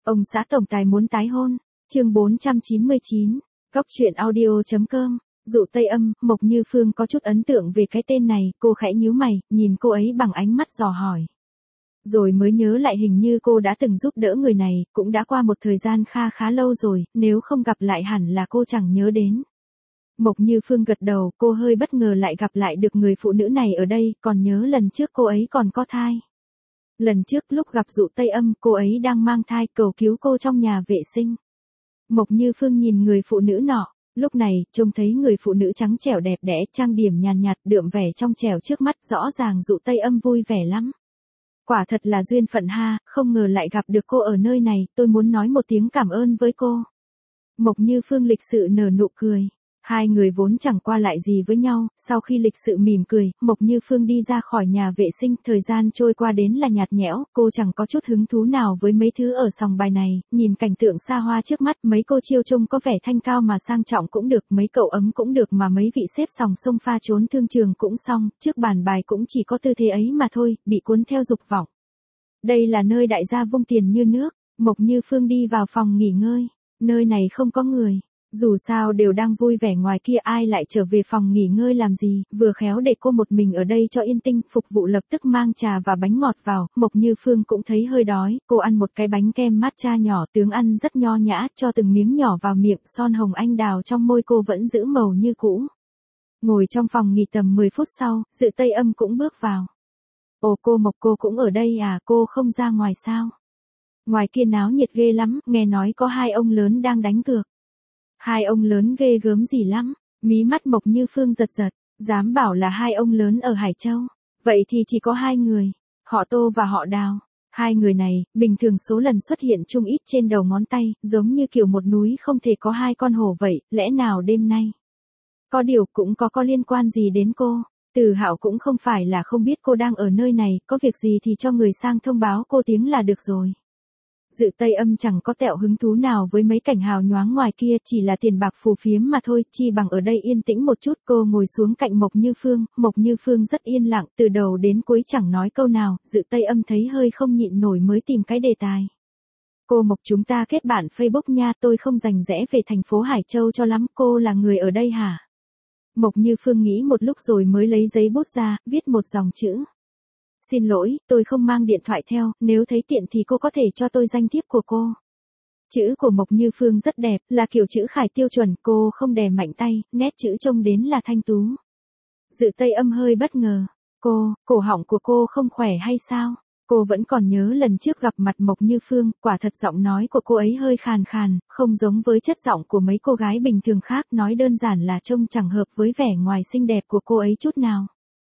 Ông xã tổng tài muốn tái hôn. Chương 499. Góc truyện audio.com. Dụ Tây Âm. Mộc Như Phương có chút ấn tượng về cái tên này, cô khẽ nhíu mày, nhìn cô ấy bằng ánh mắt dò hỏi. Rồi mới nhớ lại hình như cô đã từng giúp đỡ người này, cũng đã qua một thời gian khá lâu rồi, nếu không gặp lại hẳn là cô chẳng nhớ đến. Mộc Như Phương gật đầu, cô hơi bất ngờ lại gặp lại được người phụ nữ này ở đây, còn nhớ lần trước cô ấy còn có thai. Lần trước lúc gặp Dụ Tây Âm, cô ấy đang mang thai, cầu cứu cô trong nhà vệ sinh. Mộc Như Phương nhìn người phụ nữ nọ, lúc này, trông thấy người phụ nữ trắng trẻo đẹp đẽ, trang điểm nhàn nhạt, đượm vẻ trong trẻo trước mắt, rõ ràng Dụ Tây Âm vui vẻ lắm. Quả thật là duyên phận ha, không ngờ lại gặp được cô ở nơi này, tôi muốn nói một tiếng cảm ơn với cô. Mộc Như Phương lịch sự nở nụ cười. Hai người vốn chẳng qua lại gì với nhau, sau khi lịch sự mỉm cười, Mộc Như Phương đi ra khỏi nhà vệ sinh, thời gian trôi qua đến là nhạt nhẽo, cô chẳng có chút hứng thú nào với mấy thứ ở sòng bài này, nhìn cảnh tượng xa hoa trước mắt, mấy cô chiêu trông có vẻ thanh cao mà sang trọng cũng được, mấy cậu ấm cũng được mà mấy vị xếp sòng sông pha trốn thương trường cũng xong, trước bàn bài cũng chỉ có tư thế ấy mà thôi, bị cuốn theo dục vọng. Đây là nơi đại gia vung tiền như nước. Mộc Như Phương đi vào phòng nghỉ ngơi, nơi này không có người. Dù sao đều đang vui vẻ ngoài kia, ai lại trở về phòng nghỉ ngơi làm gì, vừa khéo để cô một mình ở đây cho yên tinh, phục vụ lập tức mang trà và bánh ngọt vào, Mộc Như Phương cũng thấy hơi đói, cô ăn một cái bánh kem matcha nhỏ, tướng ăn rất nho nhã, cho từng miếng nhỏ vào miệng, son hồng anh đào trong môi cô vẫn giữ màu như cũ. Ngồi trong phòng nghỉ tầm 10 phút sau, Dự Tây Âm cũng bước vào. Ồ, cô Mộc, cô cũng ở đây à, cô không ra ngoài sao? Ngoài kia náo nhiệt ghê lắm, nghe nói có hai ông lớn đang đánh cược. Hai ông lớn ghê gớm gì lắm, mí mắt Mộc Như Phương giật giật, dám bảo là hai ông lớn ở Hải Châu. Vậy thì chỉ có hai người, họ Tô và họ Đào. Hai người này, bình thường số lần xuất hiện chung ít trên đầu ngón tay, giống như kiểu một núi không thể có hai con hổ vậy, lẽ nào đêm nay? Có điều cũng có liên quan gì đến cô? Từ Hạo cũng không phải là không biết cô đang ở nơi này, có việc gì thì cho người sang thông báo cô tiếng là được rồi. Dự Tây Âm chẳng có tẹo hứng thú nào với mấy cảnh hào nhoáng ngoài kia, chỉ là tiền bạc phù phiếm mà thôi, chi bằng ở đây yên tĩnh một chút. Cô ngồi xuống cạnh Mộc Như Phương rất yên lặng, từ đầu đến cuối chẳng nói câu nào, Dự Tây Âm thấy hơi không nhịn nổi mới tìm cái đề tài. Cô Mộc, chúng ta kết bạn Facebook nha, tôi không rành rẽ về thành phố Hải Châu cho lắm, cô là người ở đây hả? Mộc Như Phương nghĩ một lúc rồi mới lấy giấy bút ra, viết một dòng chữ. Xin lỗi, tôi không mang điện thoại theo, nếu thấy tiện thì cô có thể cho tôi danh thiếp của cô. Chữ của Mộc Như Phương rất đẹp, là kiểu chữ khải tiêu chuẩn, cô không đè mạnh tay, nét chữ trông đến là thanh tú. Dự Tây Âm hơi bất ngờ. Cổ họng của cô không khỏe hay sao? Cô vẫn còn nhớ lần trước gặp mặt Mộc Như Phương, quả thật giọng nói của cô ấy hơi khàn khàn, không giống với chất giọng của mấy cô gái bình thường khác, nói đơn giản là trông chẳng hợp với vẻ ngoài xinh đẹp của cô ấy chút nào.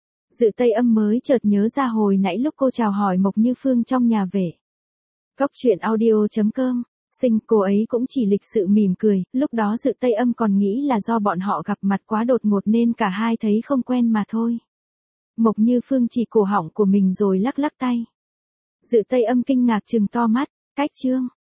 Dự Tây Âm mới chợt nhớ ra hồi nãy lúc cô chào hỏi Mộc Như Phương trong nhà vệ. Góc truyện audio.com. Cô ấy cũng chỉ lịch sự mỉm cười, lúc đó Dự Tây Âm còn nghĩ là do bọn họ gặp mặt quá đột ngột nên cả hai thấy không quen mà thôi. Mộc Như Phương chỉ cổ họng của mình rồi lắc lắc tay. Dự Tây Âm kinh ngạc trừng to mắt, cách chương.